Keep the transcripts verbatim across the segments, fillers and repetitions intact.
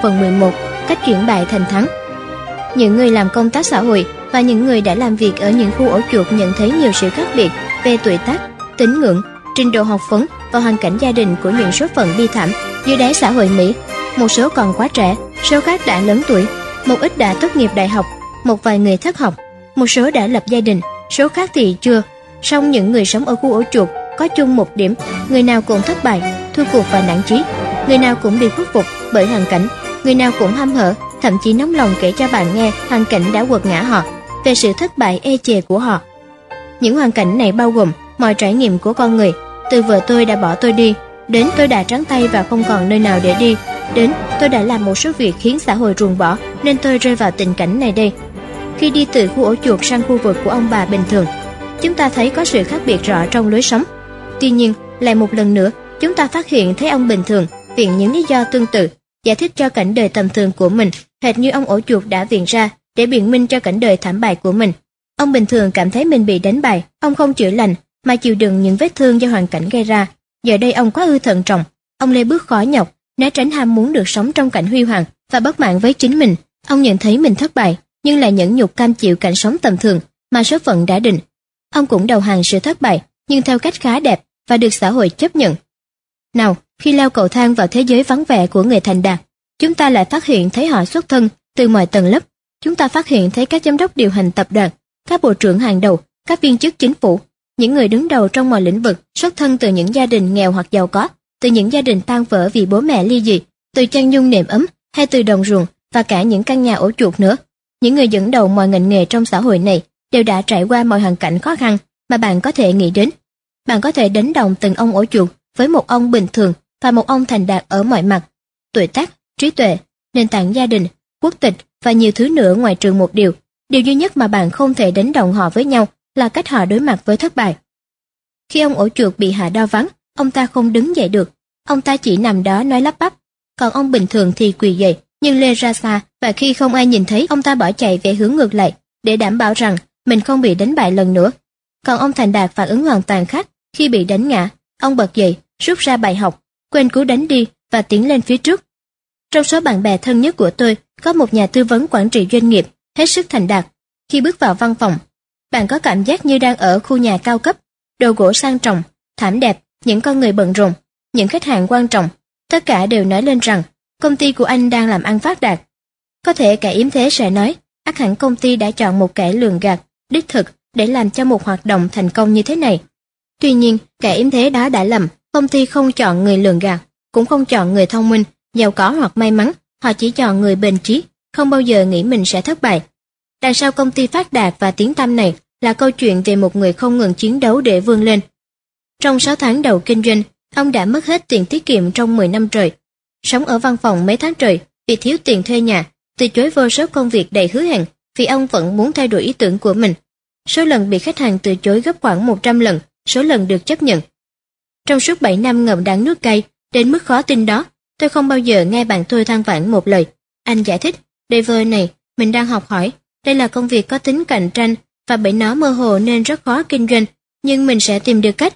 phần mười một, cách chuyển bại thành thắng. Những người làm công tác xã hội và những người đã làm việc ở những khu ổ chuột nhận thấy nhiều sự khác biệt về tuổi tác, tín ngưỡng, trình độ học vấn và hoàn cảnh gia đình của những số phận bi thảm dưới đáy xã hội Mỹ. Một số còn quá trẻ, số khác đã lớn tuổi, một ít đã tốt nghiệp đại học, một vài người thất học, một số đã lập gia đình, số khác thì chưa. Song những người sống ở khu ổ chuột có chung một điểm, người nào cũng thất bại, thua cuộc và nản chí, người nào cũng bị khuất phục bởi hoàn cảnh, người nào cũng hăm hở, thậm chí nóng lòng kể cho bạn nghe hoàn cảnh đã quật ngã họ, về sự thất bại ê chề của họ. Những hoàn cảnh này bao gồm mọi trải nghiệm của con người, từ vợ tôi đã bỏ tôi đi, đến tôi đã trắng tay và không còn nơi nào để đi, đến tôi đã làm một số việc khiến xã hội ruồng bỏ nên tôi rơi vào tình cảnh này đây. Khi đi từ khu ổ chuột sang khu vực của ông bà bình thường, chúng ta thấy có sự khác biệt rõ trong lối sống. Tuy nhiên, lại một lần nữa, chúng ta phát hiện thấy ông bình thường viện những lý do tương tự, giải thích cho cảnh đời tầm thường của mình, hệt như ông ổ chuột đã viện ra để biện minh cho cảnh đời thảm bại của mình. Ông bình thường cảm thấy mình bị đánh bại, ông không chữa lành mà chịu đựng những vết thương do hoàn cảnh gây ra. Giờ đây ông quá ư thận trọng, ông lê bước khó nhọc, né tránh ham muốn được sống trong cảnh huy hoàng và bất mãn với chính mình. Ông nhận thấy mình thất bại, nhưng lại nhẫn nhục cam chịu cảnh sống tầm thường mà số phận đã định. Ông cũng đầu hàng sự thất bại, nhưng theo cách khá đẹp và được xã hội chấp nhận. Nào, khi leo cầu thang vào thế giới vắng vẻ của người thành đạt, chúng ta lại phát hiện thấy họ xuất thân từ mọi tầng lớp. Chúng ta phát hiện thấy các giám đốc điều hành tập đoàn, các bộ trưởng hàng đầu, các viên chức chính phủ, những người đứng đầu trong mọi lĩnh vực xuất thân từ những gia đình nghèo hoặc giàu có, từ những gia đình tan vỡ vì bố mẹ ly dị, từ chăn nhung nệm ấm hay từ đồng ruộng và cả những căn nhà ổ chuột nữa. Những người dẫn đầu mọi ngành nghề trong xã hội này đều đã trải qua mọi hoàn cảnh khó khăn mà bạn có thể nghĩ đến. Bạn có thể đánh đồng từng ông ổ chuột với một ông bình thường và một ông thành đạt ở mọi mặt, tuổi tác, trí tuệ, nền tảng gia đình, quốc tịch và nhiều thứ nữa, ngoại trừ một điều. Điều duy nhất mà bạn không thể đánh đồng họ với nhau là cách họ đối mặt với thất bại. Khi ông ổ chuột bị hạ đao vắng, ông ta không đứng dậy được, ông ta chỉ nằm đó nói lắp bắp. Còn ông bình thường thì quỳ dậy, nhưng lê ra xa, và khi không ai nhìn thấy, ông ta bỏ chạy về hướng ngược lại để đảm bảo rằng mình không bị đánh bại lần nữa. Còn ông thành đạt phản ứng hoàn toàn khác. Khi bị đánh ngã, ông bật dậy, rút ra bài học, quên cú đánh đi và tiến lên phía trước. Trong số bạn bè thân nhất của tôi, có một nhà tư vấn quản trị doanh nghiệp hết sức thành đạt. Khi bước vào văn phòng, bạn có cảm giác như đang ở khu nhà cao cấp, đồ gỗ sang trọng, thảm đẹp, những con người bận rộn, những khách hàng quan trọng. Tất cả đều nói lên rằng công ty của anh đang làm ăn phát đạt. Có thể kẻ yếm thế sẽ nói, ắt hẳn công ty đã chọn một kẻ lường gạt, đích thực để làm cho một hoạt động thành công như thế này. Tuy nhiên, kẻ yếm thế đó đã lầm, công ty không chọn người lường gạt, cũng không chọn người thông minh, giàu có hoặc may mắn, họ chỉ chọn người bền chí, không bao giờ nghĩ mình sẽ thất bại. Đằng sau công ty phát đạt và tiếng tăm này là câu chuyện về một người không ngừng chiến đấu để vươn lên. Trong sáu tháng đầu kinh doanh, ông đã mất hết tiền tiết kiệm trong mười năm trời. Sống ở văn phòng mấy tháng trời vì thiếu tiền thuê nhà, từ chối vô số công việc đầy hứa hẹn vì ông vẫn muốn thay đổi ý tưởng của mình. Số lần bị khách hàng từ chối gấp khoảng một trăm lần số lần được chấp nhận. Trong suốt bảy năm ngậm đắng nuốt cay, đến mức khó tin đó, tôi không bao giờ nghe bạn tôi than vãn một lời. Anh giải thích, David này, mình đang học hỏi, đây là công việc có tính cạnh tranh và bởi nó mơ hồ nên rất khó kinh doanh, nhưng mình sẽ tìm được cách.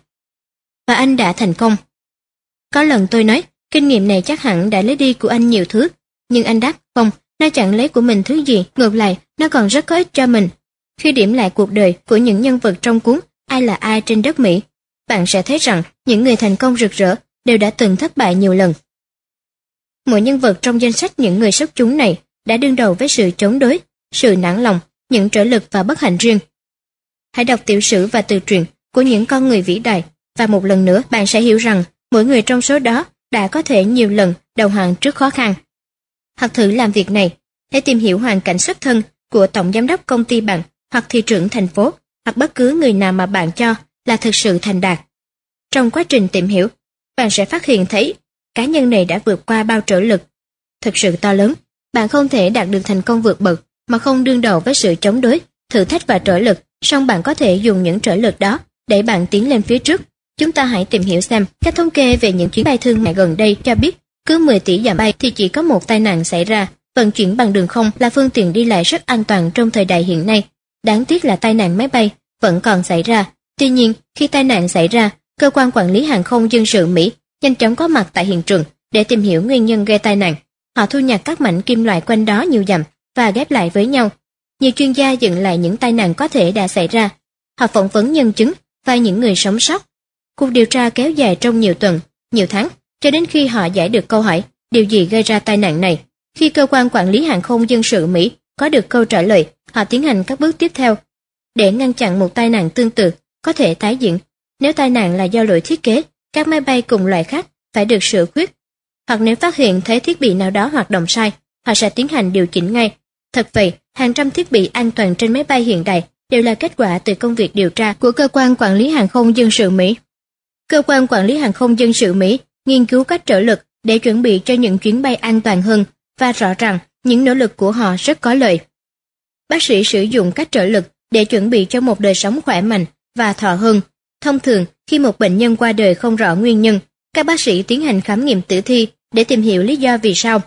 Và anh đã thành công. Có lần tôi nói, kinh nghiệm này chắc hẳn đã lấy đi của anh nhiều thứ, nhưng anh đáp, không, nó chẳng lấy của mình thứ gì, ngược lại, nó còn rất có ích cho mình. Khi điểm lại cuộc đời của những nhân vật trong cuốn Ai là ai trên đất Mỹ, bạn sẽ thấy rằng những người thành công rực rỡ đều đã từng thất bại nhiều lần. Mỗi nhân vật trong danh sách những người xuất chúng này đã đương đầu với sự chống đối, sự nản lòng, những trở lực và bất hạnh riêng. Hãy đọc tiểu sử và từ truyện của những con người vĩ đại, và một lần nữa bạn sẽ hiểu rằng mỗi người trong số đó đã có thể nhiều lần đầu hàng trước khó khăn. Hoặc thử làm việc này, hãy tìm hiểu hoàn cảnh xuất thân của tổng giám đốc công ty bạn, hoặc thị trưởng thành phố, hoặc bất cứ người nào mà bạn cho là thực sự thành đạt. Trong quá trình tìm hiểu, bạn sẽ phát hiện thấy cá nhân này đã vượt qua bao trở lực thực sự to lớn. Bạn không thể đạt được thành công vượt bậc mà không đương đầu với sự chống đối, thử thách và trở lực, song bạn có thể dùng những trở lực đó để bạn tiến lên phía trước. Chúng ta hãy tìm hiểu xem các thống kê về những chuyến bay thương mại gần đây cho biết cứ mười tỷ dặm bay thì chỉ có một tai nạn xảy ra. Vận chuyển bằng đường không là phương tiện đi lại rất an toàn trong thời đại hiện nay. Đáng tiếc là tai nạn máy bay vẫn còn xảy ra. Tuy nhiên, khi tai nạn xảy ra, cơ quan quản lý hàng không dân sự Mỹ nhanh chóng có mặt tại hiện trường để tìm hiểu nguyên nhân gây tai nạn. Họ thu nhặt các mảnh kim loại quanh đó nhiều dặm và ghép lại với nhau. Nhiều chuyên gia dựng lại những tai nạn có thể đã xảy ra. Họ phỏng vấn nhân chứng và những người sống sót. Cuộc điều tra kéo dài trong nhiều tuần, nhiều tháng, cho đến khi họ giải được câu hỏi điều gì gây ra tai nạn này. Khi cơ quan quản lý hàng không dân sự Mỹ có được câu trả lời, họ tiến hành các bước tiếp theo để ngăn chặn một tai nạn tương tự có thể tái diễn. Nếu tai nạn là do lỗi thiết kế, các máy bay cùng loại khác phải được sửa khuyết. Hoặc nếu phát hiện thấy thiết bị nào đó hoạt động sai, họ sẽ tiến hành điều chỉnh ngay. Thật vậy, hàng trăm thiết bị an toàn trên máy bay hiện đại đều là kết quả từ công việc điều tra của cơ quan quản lý hàng không dân sự Mỹ. Cơ quan quản lý hàng không dân sự Mỹ nghiên cứu cách trở lực để chuẩn bị cho những chuyến bay an toàn hơn, và rõ ràng những nỗ lực của họ rất có lợi. Bác sĩ sử dụng cách trở lực để chuẩn bị cho một đời sống khỏe mạnh và thọ hơn. Thông thường, khi một bệnh nhân qua đời không rõ nguyên nhân, các bác sĩ tiến hành khám nghiệm tử thi để tìm hiểu lý do vì sao.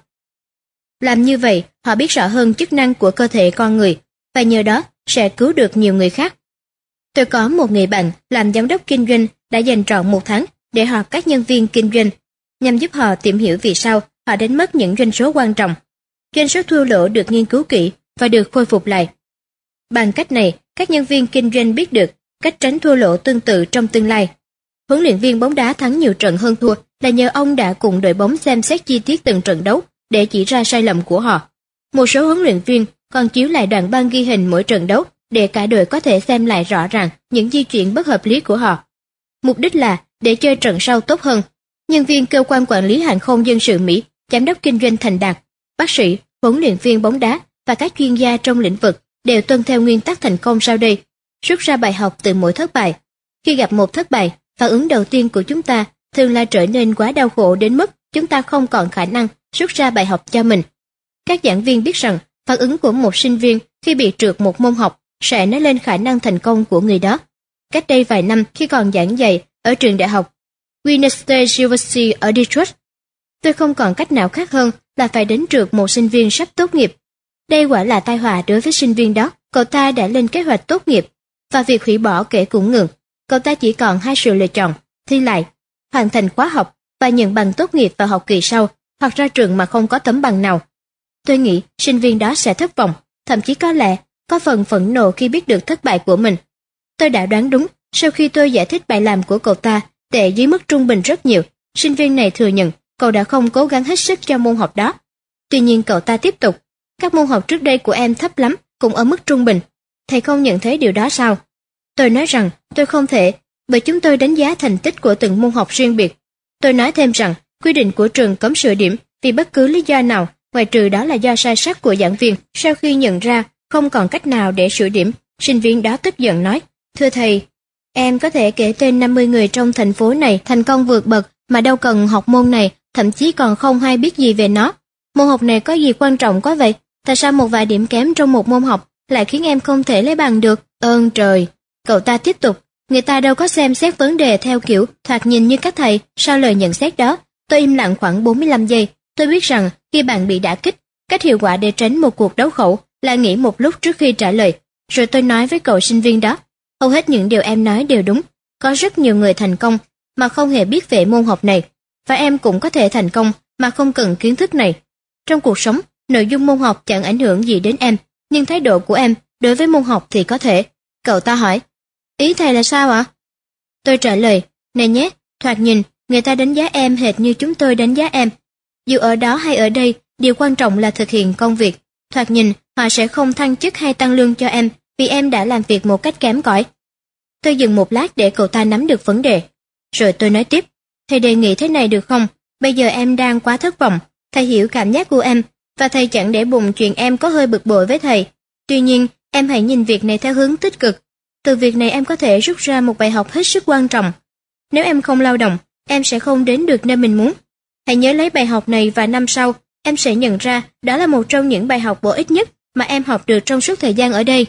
Làm như vậy, họ biết rõ hơn chức năng của cơ thể con người, và nhờ đó sẽ cứu được nhiều người khác. Tôi có một người bạn làm giám đốc kinh doanh đã dành trọn một tháng để họp các nhân viên kinh doanh, nhằm giúp họ tìm hiểu vì sao họ đánh mất những doanh số quan trọng. Doanh số thua lỗ được nghiên cứu kỹ và được khôi phục lại. Bằng cách này, các nhân viên kinh doanh biết được cách tránh thua lỗ tương tự trong tương lai. Huấn luyện viên bóng đá thắng nhiều trận hơn thua là nhờ ông đã cùng đội bóng xem xét chi tiết từng trận đấu để chỉ ra sai lầm của họ. Một số huấn luyện viên còn chiếu lại đoạn băng ghi hình mỗi trận đấu để cả đội có thể xem lại rõ ràng những di chuyển bất hợp lý của họ. Mục đích là để chơi trận sau tốt hơn. Nhân viên cơ quan quản lý hàng không dân sự Mỹ, giám đốc kinh doanh thành đạt, bác sĩ, huấn luyện viên bóng đá và các chuyên gia trong lĩnh vực đều tuân theo nguyên tắc thành công sau đây, rút ra bài học từ mỗi thất bại. Khi gặp một thất bại, phản ứng đầu tiên của chúng ta thường là trở nên quá đau khổ đến mức chúng ta không còn khả năng rút ra bài học cho mình. Các giảng viên biết rằng phản ứng của một sinh viên khi bị trượt một môn học sẽ nói lên khả năng thành công của người đó. Cách đây vài năm khi còn giảng dạy ở trường đại học Wayne State University ở Detroit, tôi không còn cách nào khác hơn là phải đến trượt một sinh viên sắp tốt nghiệp. Đây quả là tai họa đối với sinh viên đó. Cậu ta đã lên kế hoạch tốt nghiệp và việc hủy bỏ kể cũng ngừng. Cậu ta chỉ còn hai sự lựa chọn: thi lại, hoàn thành khóa học và nhận bằng tốt nghiệp vào học kỳ sau, hoặc ra trường mà không có tấm bằng nào. Tôi nghĩ sinh viên đó sẽ thất vọng, thậm chí có lẽ có phần phẫn nộ khi biết được thất bại của mình. Tôi đã đoán đúng sau khi tôi giải thích bài làm của cậu ta tệ dưới mức trung bình rất nhiều. Sinh viên này thừa nhận cậu đã không cố gắng hết sức cho môn học đó. Tuy nhiên cậu ta tiếp tục: các môn học trước đây của em thấp lắm, cũng ở mức trung bình. Thầy không nhận thấy điều đó sao? Tôi nói rằng tôi không thể, bởi chúng tôi đánh giá thành tích của từng môn học riêng biệt. Tôi nói thêm rằng quy định của trường cấm sửa điểm vì bất cứ lý do nào, ngoài trừ đó là do sai sót của giảng viên. Sau khi nhận ra không còn cách nào để sửa điểm, sinh viên đó tức giận nói: thưa thầy, em có thể kể tên năm mươi người trong thành phố này thành công vượt bậc mà đâu cần học môn này, thậm chí còn không hay biết gì về nó. Môn học này có gì quan trọng quá vậy? Tại sao một vài điểm kém trong một môn học lại khiến em không thể lấy bằng được? Ơn trời! Cậu ta tiếp tục: người ta đâu có xem xét vấn đề theo kiểu thoạt nhìn như các thầy. Sau lời nhận xét đó, tôi im lặng khoảng bốn mươi lăm giây. Tôi biết rằng khi bạn bị đả kích, cách hiệu quả để tránh một cuộc đấu khẩu là nghĩ một lúc trước khi trả lời. Rồi tôi nói với cậu sinh viên đó: hầu hết những điều em nói đều đúng. Có rất nhiều người thành công mà không hề biết về môn học này, và em cũng có thể thành công mà không cần kiến thức này. Trong cuộc sống, nội dung môn học chẳng ảnh hưởng gì đến em, nhưng thái độ của em đối với môn học thì có thể. Cậu ta hỏi: ý thầy là sao ạ? Tôi trả lời: này nhé, thoạt nhìn người ta đánh giá em hệt như chúng tôi đánh giá em. Dù ở đó hay ở đây, điều quan trọng là thực hiện công việc. Thoạt nhìn họ sẽ không thăng chức hay tăng lương cho em vì em đã làm việc một cách kém cỏi. Tôi dừng một lát để cậu ta nắm được vấn đề. Rồi tôi nói tiếp: thầy đề nghị thế này được không? Bây giờ em đang quá thất vọng. Thầy hiểu cảm giác của em, và thầy chẳng để bụng chuyện em có hơi bực bội với thầy. Tuy nhiên, em hãy nhìn việc này theo hướng tích cực. Từ việc này em có thể rút ra một bài học hết sức quan trọng. Nếu em không lao động, em sẽ không đến được nơi mình muốn. Hãy nhớ lấy bài học này và năm sau, em sẽ nhận ra đó là một trong những bài học bổ ích nhất mà em học được trong suốt thời gian ở đây.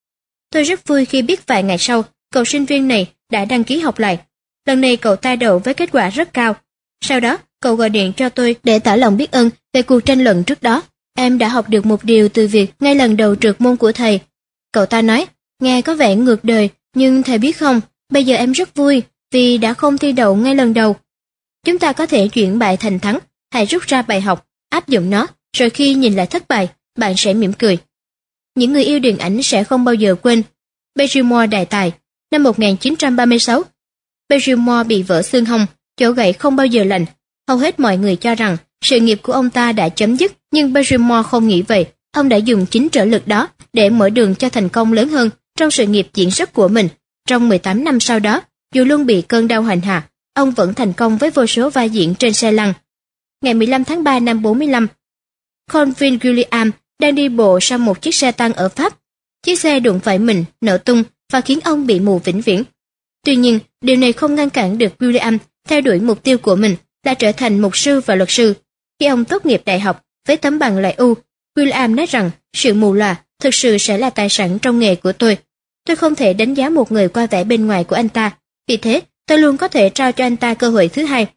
Tôi rất vui khi biết vài ngày sau, cậu sinh viên này đã đăng ký học lại. Lần này cậu ta đậu với kết quả rất cao. Sau đó, cậu gọi điện cho tôi để tỏ lòng biết ơn về cuộc tranh luận trước đó. Em đã học được một điều từ việc ngay lần đầu trượt môn của thầy. Cậu ta nói: nghe có vẻ ngược đời, nhưng thầy biết không, bây giờ em rất vui vì đã không thi đậu ngay lần đầu. Chúng ta có thể chuyển bại thành thắng. Hãy rút ra bài học áp dụng nó, rồi khi nhìn lại thất bại, bạn sẽ mỉm cười. Những người yêu điện ảnh sẽ không bao giờ quên Barrymore đại tài. Năm một nghìn chín trăm ba mươi sáu, Barrymore bị vỡ xương hông, chỗ gãy không bao giờ lành. Hầu hết mọi người cho rằng sự nghiệp của ông ta đã chấm dứt, nhưng Barrymore không nghĩ vậy. Ông đã dùng chính trợ lực đó để mở đường cho thành công lớn hơn trong sự nghiệp diễn xuất của mình. Trong mười tám năm sau đó, dù luôn bị cơn đau hành hạ, ông vẫn thành công với vô số vai diễn trên xe lăn. Ngày mười lăm tháng ba năm bốn mươi lăm, Convin William đang đi bộ sau một chiếc xe tăng ở Pháp. Chiếc xe đụng phải mình, nổ tung và khiến ông bị mù vĩnh viễn. Tuy nhiên, điều này không ngăn cản được William theo đuổi mục tiêu của mình là trở thành mục sư và luật sư. Khi ông tốt nghiệp đại học với tấm bằng loại U, William nói rằng sự mù lòa thực sự sẽ là tài sản trong nghề của tôi. Tôi không thể đánh giá một người qua vẻ bên ngoài của anh ta, vì thế tôi luôn có thể trao cho anh ta cơ hội thứ hai.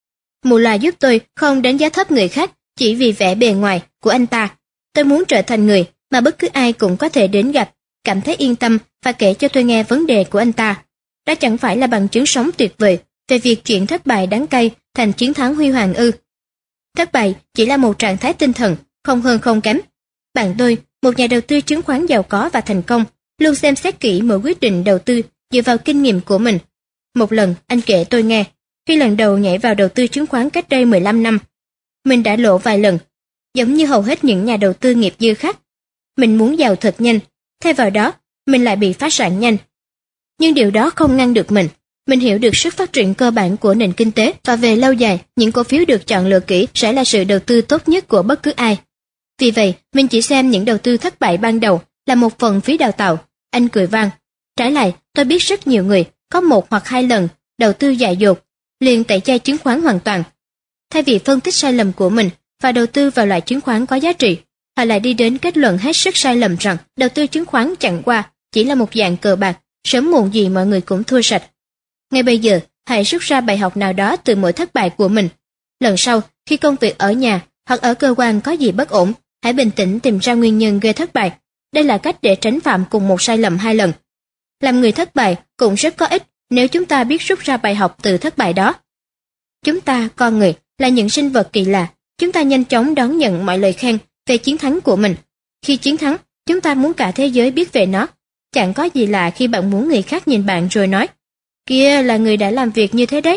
Mù lòa giúp tôi không đánh giá thấp người khác chỉ vì vẻ bề ngoài của anh ta. Tôi muốn trở thành người mà bất cứ ai cũng có thể đến gặp, cảm thấy yên tâm và kể cho tôi nghe vấn đề của anh ta. Đó chẳng phải là bằng chứng sống tuyệt vời về việc chuyện thất bại đắng cay thành chiến thắng huy hoàng ư? Thất bại chỉ là một trạng thái tinh thần, không hơn không kém. Bạn tôi, một nhà đầu tư chứng khoán giàu có và thành công, luôn xem xét kỹ mỗi quyết định đầu tư dựa vào kinh nghiệm của mình. Một lần, anh kể tôi nghe, khi lần đầu nhảy vào đầu tư chứng khoán cách đây mười lăm năm, mình đã lỗ vài lần, giống như hầu hết những nhà đầu tư nghiệp dư khác. Mình muốn giàu thật nhanh, thay vào đó, mình lại bị phá sản nhanh. Nhưng điều đó không ngăn được mình. Mình hiểu được sức phát triển cơ bản của nền kinh tế và về lâu dài, những cổ phiếu được chọn lựa kỹ sẽ là sự đầu tư tốt nhất của bất cứ ai. Vì vậy, mình chỉ xem những đầu tư thất bại ban đầu là một phần phí đào tạo. Anh cười vang. Trái lại, tôi biết rất nhiều người có một hoặc hai lần đầu tư dại dột, liền tẩy chay chứng khoán hoàn toàn. Thay vì phân tích sai lầm của mình và đầu tư vào loại chứng khoán có giá trị, họ lại đi đến kết luận hết sức sai lầm rằng đầu tư chứng khoán chẳng qua chỉ là một dạng cờ bạc, sớm muộn gì mọi người cũng thua sạch. Ngay bây giờ, hãy rút ra bài học nào đó từ mỗi thất bại của mình. Lần sau, khi công việc ở nhà hoặc ở cơ quan có gì bất ổn, hãy bình tĩnh tìm ra nguyên nhân gây thất bại. Đây là cách để tránh phạm cùng một sai lầm hai lần. Làm người thất bại cũng rất có ích nếu chúng ta biết rút ra bài học từ thất bại đó. Chúng ta, con người, là những sinh vật kỳ lạ. Chúng ta nhanh chóng đón nhận mọi lời khen về chiến thắng của mình. Khi chiến thắng, chúng ta muốn cả thế giới biết về nó. Chẳng có gì lạ khi bạn muốn người khác nhìn bạn rồi nói, kia là người đã làm việc như thế đấy.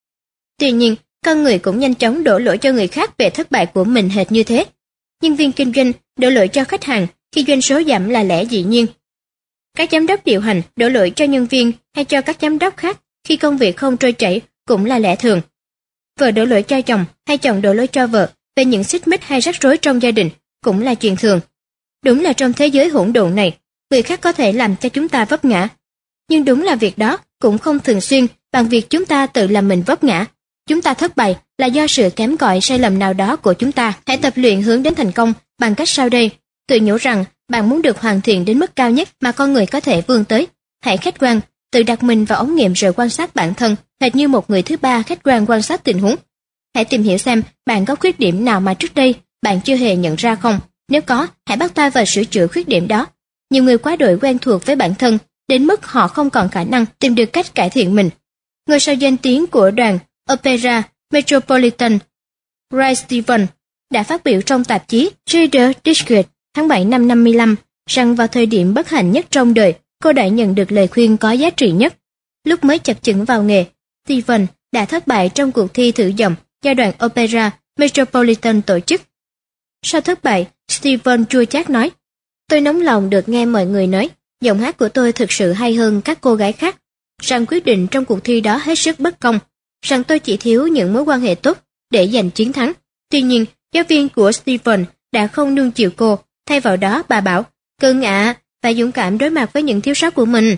Tuy nhiên, con người cũng nhanh chóng đổ lỗi cho người khác về thất bại của mình hệt như thế. Nhân viên kinh doanh đổ lỗi cho khách hàng khi doanh số giảm là lẽ dĩ nhiên. Các giám đốc điều hành đổ lỗi cho nhân viên hay cho các giám đốc khác khi công việc không trôi chảy cũng là lẽ thường. Vợ đổ lỗi cho chồng hay chồng đổ lỗi cho vợ về những xích mích hay rắc rối trong gia đình cũng là chuyện thường. Đúng là trong thế giới hỗn độn này, người khác có thể làm cho chúng ta vấp ngã. Nhưng đúng là việc đó cũng không thường xuyên bằng việc chúng ta tự làm mình vấp ngã. Chúng ta thất bại là do sự kém cỏi sai lầm nào đó của chúng ta. Hãy tập luyện hướng đến thành công bằng cách sau đây. Tự nhủ rằng bạn muốn được hoàn thiện đến mức cao nhất mà con người có thể vươn tới. Hãy khách quan, tự đặt mình vào ống nghiệm rồi quan sát bản thân, hệt như một người thứ ba khách quan quan sát tình huống. Hãy tìm hiểu xem bạn có khuyết điểm nào mà trước đây bạn chưa hề nhận ra không. Nếu có, hãy bắt tay vào sửa chữa khuyết điểm đó. Nhiều người quá đội quen thuộc với bản thân, đến mức họ không còn khả năng tìm được cách cải thiện mình. Ngôi sao danh tiếng của đoàn Opera Metropolitan, Ray Stevens, đã phát biểu trong tạp chí Reader's Digest tháng bảy năm năm mươi lăm rằng vào thời điểm bất hạnh nhất trong đời, cô đã nhận được lời khuyên có giá trị nhất. Lúc mới chập chững vào nghề, Stevens đã thất bại trong cuộc thi thử giọng do đoàn Opera Metropolitan tổ chức. Sau thất bại, Stevens chua chát nói, tôi nóng lòng được nghe mọi người nói, giọng hát của tôi thực sự hay hơn các cô gái khác, rằng quyết định trong cuộc thi đó hết sức bất công, rằng tôi chỉ thiếu những mối quan hệ tốt để giành chiến thắng. Tuy nhiên, giáo viên của Stevens đã không nuông chiều cô, thay vào đó bà bảo, cưng ạ, và dũng cảm đối mặt với những thiếu sót của mình.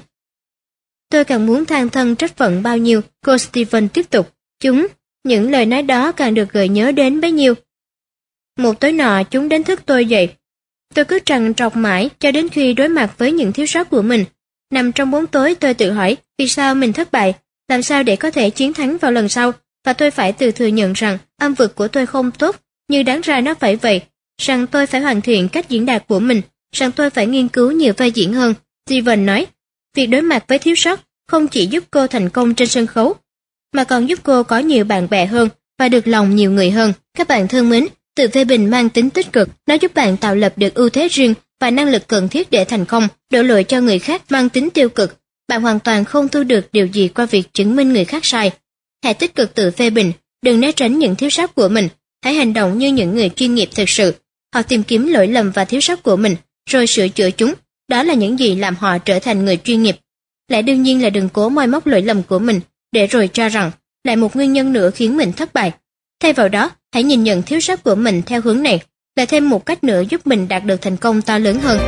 Tôi càng muốn than thân trách phận bao nhiêu, cô Stevens tiếp tục, chúng, những lời nói đó càng được gợi nhớ đến bấy nhiêu. Một tối nọ chúng đánh thức tôi dậy. Tôi cứ trằn trọc mãi cho đến khi đối mặt với những thiếu sót của mình. Nằm trong bóng tối tôi tự hỏi vì sao mình thất bại, làm sao để có thể chiến thắng vào lần sau, và tôi phải tự thừa nhận rằng âm vực của tôi không tốt, như đáng ra nó phải vậy, rằng tôi phải hoàn thiện cách diễn đạt của mình, rằng tôi phải nghiên cứu nhiều vai diễn hơn. Steven nói, việc đối mặt với thiếu sót không chỉ giúp cô thành công trên sân khấu, mà còn giúp cô có nhiều bạn bè hơn và được lòng nhiều người hơn. Các bạn thân mến, Tự phê bình mang tính tích cực, nó giúp bạn tạo lập được ưu thế riêng và năng lực cần thiết để thành công. Đổ lỗi cho người khác mang tính tiêu cực, bạn hoàn toàn không thu được điều gì qua việc chứng minh người khác sai. Hãy tích cực tự phê bình, đừng né tránh những thiếu sót của mình. Hãy hành động như những người chuyên nghiệp thực sự. Họ tìm kiếm lỗi lầm và thiếu sót của mình, rồi sửa chữa chúng. Đó là những gì làm họ trở thành người chuyên nghiệp. Lẽ đương nhiên là đừng cố moi móc lỗi lầm của mình, để rồi cho rằng lại một nguyên nhân nữa khiến mình thất bại. Thay vào đó, hãy nhìn nhận thiếu sót của mình theo hướng này, là thêm một cách nữa giúp mình đạt được thành công to lớn hơn.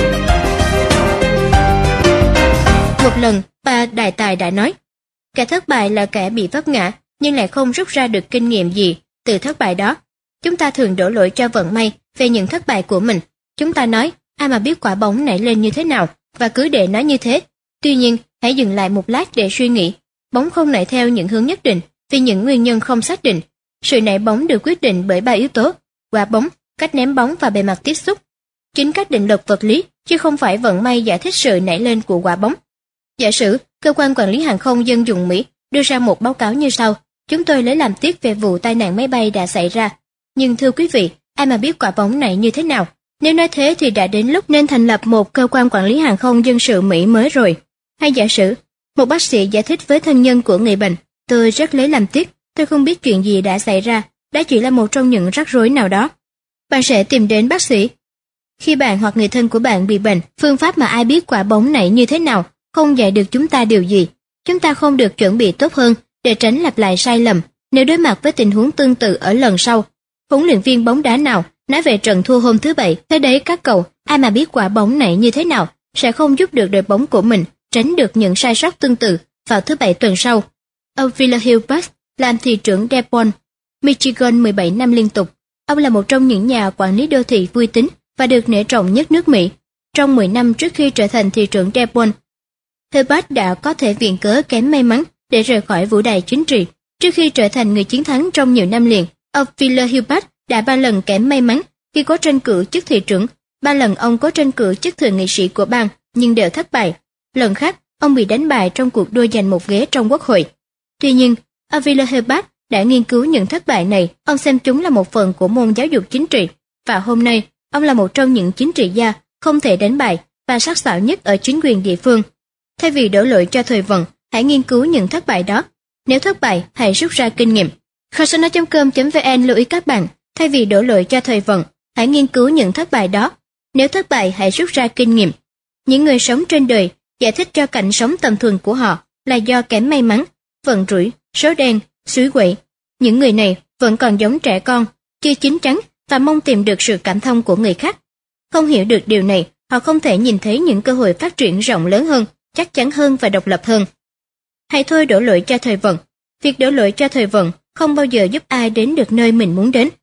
Một lần, bà đại tài đã nói, kẻ thất bại là kẻ bị vấp ngã, nhưng lại không rút ra được kinh nghiệm gì từ thất bại đó. Chúng ta thường đổ lỗi cho vận may về những thất bại của mình. Chúng ta nói, ai mà biết quả bóng nảy lên như thế nào, và cứ để nó như thế. Tuy nhiên, hãy dừng lại một lát để suy nghĩ. Bóng không nảy theo những hướng nhất định, vì những nguyên nhân không xác định. Sự nảy bóng được quyết định bởi ba yếu tố: quả bóng, cách ném bóng và bề mặt tiếp xúc. Chính các định luật vật lý, chứ không phải vận may giải thích sự nảy lên của quả bóng. Giả sử, cơ quan quản lý hàng không dân dụng Mỹ đưa ra một báo cáo như sau: chúng tôi lấy làm tiếc về vụ tai nạn máy bay đã xảy ra. Nhưng thưa quý vị, ai mà biết quả bóng nảy như thế nào? Nếu nói thế thì đã đến lúc nên thành lập một cơ quan quản lý hàng không dân sự Mỹ mới rồi. Hay giả sử, một bác sĩ giải thích với thân nhân của người bệnh, tôi rất lấy làm tiếc, tôi không biết chuyện gì đã xảy ra, đó chỉ là một trong những rắc rối nào đó. Bạn sẽ tìm đến bác sĩ. Khi bạn hoặc người thân của bạn bị bệnh, phương pháp mà ai biết quả bóng nảy như thế nào không dạy được chúng ta điều gì. Chúng ta không được chuẩn bị tốt hơn để tránh lặp lại sai lầm nếu đối mặt với tình huống tương tự ở lần sau. Huấn luyện viên bóng đá nào nói về trận thua hôm thứ Bảy, thế đấy các cậu, ai mà biết quả bóng nảy như thế nào sẽ không giúp được đội bóng của mình tránh được những sai sót tương tự vào thứ Bảy tuần sau. Ông Phil Bass làm thị trưởng Dearborn, Michigan mười bảy năm liên tục. Ông là một trong những nhà quản lý đô thị uy tín và được nể trọng nhất nước Mỹ. Trong mười năm trước khi trở thành thị trưởng Dearborn, Herbert đã có thể viện cớ kém may mắn để rời khỏi vũ đài chính trị. Trước khi trở thành người chiến thắng trong nhiều năm liền, ông Phil Hilbert đã ba lần kém may mắn khi có tranh cử chức thị trưởng. Ba lần ông có tranh cử chức thượng nghị sĩ của bang, nhưng đều thất bại. Lần khác, ông bị đánh bại trong cuộc đua giành một ghế trong quốc hội. Tuy nhiên, ông Phil Hilbert đã nghiên cứu những thất bại này, ông xem chúng là một phần của môn giáo dục chính trị, và hôm nay, ông là một trong những chính trị gia không thể đánh bại và sắc sảo nhất ở chính quyền địa phương. Thay vì đổ lỗi cho thời vận, hãy nghiên cứu những thất bại đó. Nếu thất bại, hãy rút ra kinh nghiệm. kho sách nói chấm com chấm vn lưu ý các bạn, thay vì đổ lỗi cho thời vận, hãy nghiên cứu những thất bại đó. Nếu thất bại, hãy rút ra kinh nghiệm. Những người sống trên đời giải thích cho cảnh sống tầm thường của họ là do kém may mắn, vận rủi, số đen, suối quậy. Những người này vẫn còn giống trẻ con, chưa chín chắn và mong tìm được sự cảm thông của người khác. Không hiểu được điều này, họ không thể nhìn thấy những cơ hội phát triển rộng lớn hơn, chắc chắn hơn và độc lập hơn. Hãy thôi đổ lỗi cho thời vận. Việc đổ lỗi cho thời vận không bao giờ giúp ai đến được nơi mình muốn đến.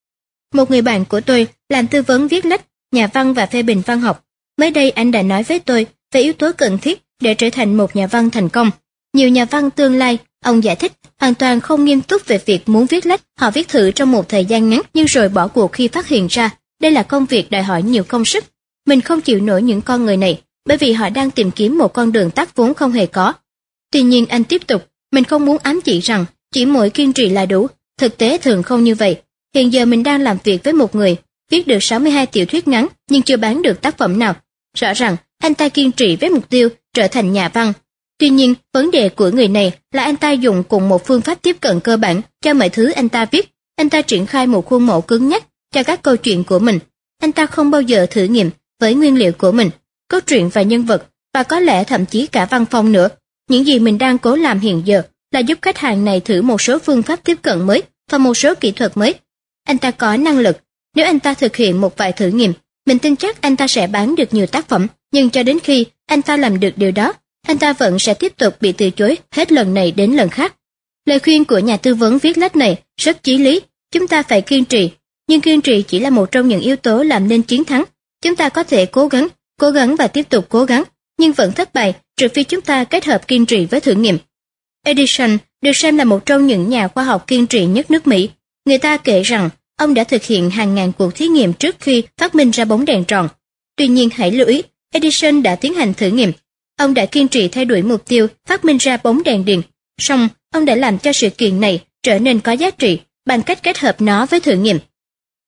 Một người bạn của tôi làm tư vấn viết lách, nhà văn và phê bình văn học. Mới đây anh đã nói với tôi về yếu tố cần thiết để trở thành một nhà văn thành công. Nhiều nhà văn tương lai, ông giải thích, hoàn toàn không nghiêm túc về việc muốn viết lách. Họ viết thử trong một thời gian ngắn nhưng rồi bỏ cuộc khi phát hiện ra đây là công việc đòi hỏi nhiều công sức. Mình không chịu nổi những con người này, bởi vì họ đang tìm kiếm một con đường tắt vốn không hề có. Tuy nhiên anh tiếp tục, mình không muốn ám chỉ rằng chỉ mỗi kiên trì là đủ, thực tế thường không như vậy. Hiện giờ mình đang làm việc với một người, viết được sáu mươi hai tiểu thuyết ngắn nhưng chưa bán được tác phẩm nào. Rõ ràng, anh ta kiên trì với mục tiêu trở thành nhà văn. Tuy nhiên, vấn đề của người này là anh ta dùng cùng một phương pháp tiếp cận cơ bản cho mọi thứ anh ta viết. Anh ta triển khai một khuôn mẫu cứng nhắc cho các câu chuyện của mình. Anh ta không bao giờ thử nghiệm với nguyên liệu của mình, cốt truyện và nhân vật, và có lẽ thậm chí cả văn phong nữa. Những gì mình đang cố làm hiện giờ là giúp khách hàng này thử một số phương pháp tiếp cận mới và một số kỹ thuật mới. Anh ta có năng lực. Nếu anh ta thực hiện một vài thử nghiệm, mình tin chắc anh ta sẽ bán được nhiều tác phẩm. Nhưng cho đến khi anh ta làm được điều đó, anh ta vẫn sẽ tiếp tục bị từ chối hết lần này đến lần khác. Lời khuyên của nhà tư vấn viết lách này rất chí lý. Chúng ta phải kiên trì. Nhưng kiên trì chỉ là một trong những yếu tố làm nên chiến thắng. Chúng ta có thể cố gắng, cố gắng và tiếp tục cố gắng, nhưng vẫn thất bại trừ phi chúng ta kết hợp kiên trì với thử nghiệm. Edison được xem là một trong những nhà khoa học kiên trì nhất nước Mỹ. Người ta kể rằng ông đã thực hiện hàng ngàn cuộc thí nghiệm trước khi phát minh ra bóng đèn tròn. Tuy nhiên hãy lưu ý, Edison đã tiến hành thử nghiệm. Ông đã kiên trì theo đuổi mục tiêu phát minh ra bóng đèn điện. Song, ông đã làm cho sự kiện này trở nên có giá trị bằng cách kết hợp nó với thử nghiệm.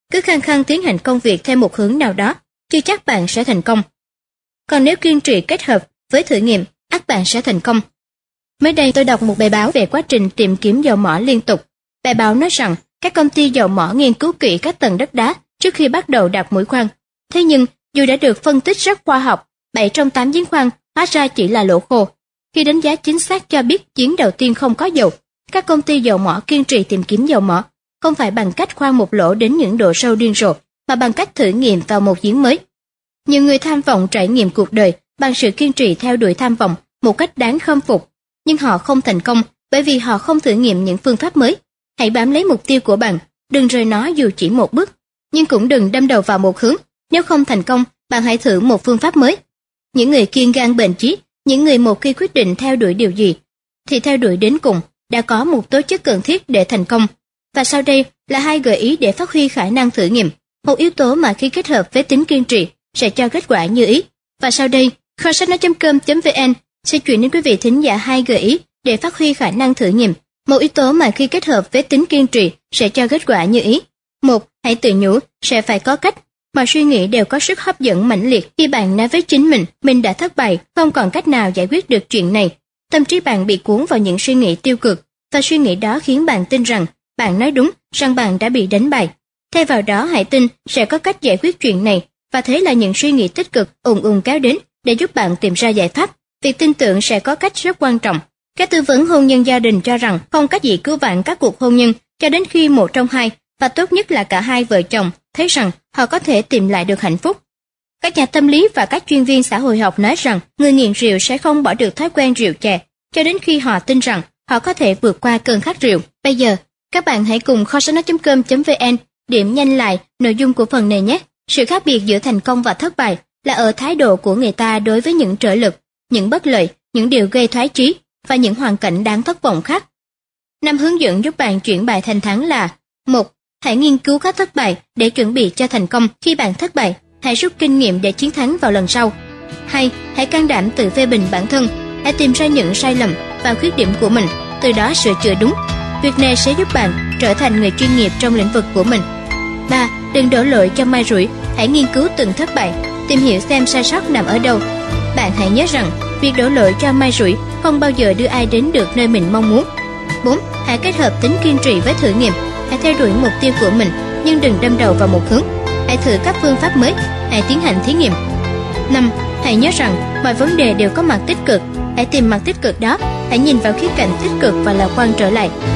cứ khăng khăng tiến hành công việc theo một hướng nào đó, chưa chắc bạn sẽ thành công. Còn nếu kiên trì kết hợp với thử nghiệm, ắt bạn sẽ thành công. Mới đây tôi đọc một bài báo về quá trình tìm kiếm dầu mỏ liên tục. Bài báo nói rằng các công ty dầu mỏ nghiên cứu kỹ các tầng đất đá trước khi bắt đầu đặt mũi khoan. Thế nhưng, dù đã được phân tích rất khoa học, bảy trong tám giếng khoan hóa ra chỉ là lỗ khô. Khi đánh giá chính xác cho biết giếng đầu tiên không có dầu, các công ty dầu mỏ kiên trì tìm kiếm dầu mỏ, không phải bằng cách khoan một lỗ đến những độ sâu điên rồ, mà bằng cách thử nghiệm vào một giếng mới. Nhiều người tham vọng trải nghiệm cuộc đời bằng sự kiên trì theo đuổi tham vọng một cách đáng khâm phục, nhưng họ không thành công bởi vì họ không thử nghiệm những phương pháp mới. Hãy bám lấy mục tiêu của bạn, đừng rời nó dù chỉ một bước, nhưng cũng đừng đâm đầu vào một hướng. Nếu không thành công, bạn hãy thử một phương pháp mới. Những người kiên gan bền chí, những người một khi quyết định theo đuổi điều gì, thì theo đuổi đến cùng, đã có một tố chất cần thiết để thành công. Và sau đây là hai gợi ý để phát huy khả năng thử nghiệm, một yếu tố mà khi kết hợp với tính kiên trì sẽ cho kết quả như ý. Và sau đây, kho sách nói chấm com chấm vn sẽ chuyển đến quý vị thính giả hai gợi ý để phát huy khả năng thử nghiệm, một yếu tố mà khi kết hợp với tính kiên trì sẽ cho kết quả như ý. Một, hãy tự nhủ sẽ phải có cách. Mọi suy nghĩ đều có sức hấp dẫn mãnh liệt khi bạn nói với chính mình, mình đã thất bại, không còn cách nào giải quyết được chuyện này. Tâm trí bạn bị cuốn vào những suy nghĩ tiêu cực, và suy nghĩ đó khiến bạn tin rằng bạn nói đúng, rằng bạn đã bị đánh bại. Thay vào đó hãy tin sẽ có cách giải quyết chuyện này, và thế là những suy nghĩ tích cực ùn ùn kéo đến để giúp bạn tìm ra giải pháp. Việc tin tưởng sẽ có cách rất quan trọng. Các tư vấn hôn nhân gia đình cho rằng không cách gì cứu vãn các cuộc hôn nhân cho đến khi một trong hai, và tốt nhất là cả hai vợ chồng, thấy rằng họ có thể tìm lại được hạnh phúc. Các nhà tâm lý và các chuyên viên xã hội học nói rằng người nghiện rượu sẽ không bỏ được thói quen rượu chè cho đến khi họ tin rằng họ có thể vượt qua cơn khát rượu. Bây giờ, các bạn hãy cùng kho sách nói chấm com chấm vn điểm nhanh lại nội dung của phần này nhé. Sự khác biệt giữa thành công và thất bại là ở thái độ của người ta đối với những trở lực, những bất lợi, những điều gây thoái trí và những hoàn cảnh đáng thất vọng khác. Năm hướng dẫn giúp bạn chuyển bại thành thắng là: một. Hãy nghiên cứu các thất bại để chuẩn bị cho thành công khi bạn thất bại. Hãy rút kinh nghiệm để chiến thắng vào lần sau. Hai. Hãy can đảm tự phê bình bản thân. Hãy tìm ra những sai lầm và khuyết điểm của mình, từ đó sửa chữa đúng. Việc này sẽ giúp bạn trở thành người chuyên nghiệp trong lĩnh vực của mình. Ba. Đừng đổ lỗi cho may rủi. Hãy nghiên cứu từng thất bại, tìm hiểu xem sai sót nằm ở đâu. Bạn hãy nhớ rằng việc đổ lỗi cho may rủi không bao giờ đưa ai đến được nơi mình mong muốn. Bốn. Hãy kết hợp tính kiên trì với thử nghiệm. Hãy theo đuổi mục tiêu của mình, nhưng đừng đâm đầu vào một hướng. Hãy thử các phương pháp mới, hãy tiến hành thí nghiệm. Năm. Hãy nhớ rằng mọi vấn đề đều có mặt tích cực. Hãy tìm mặt tích cực đó, hãy nhìn vào khía cạnh tích cực và lạc quan trở lại.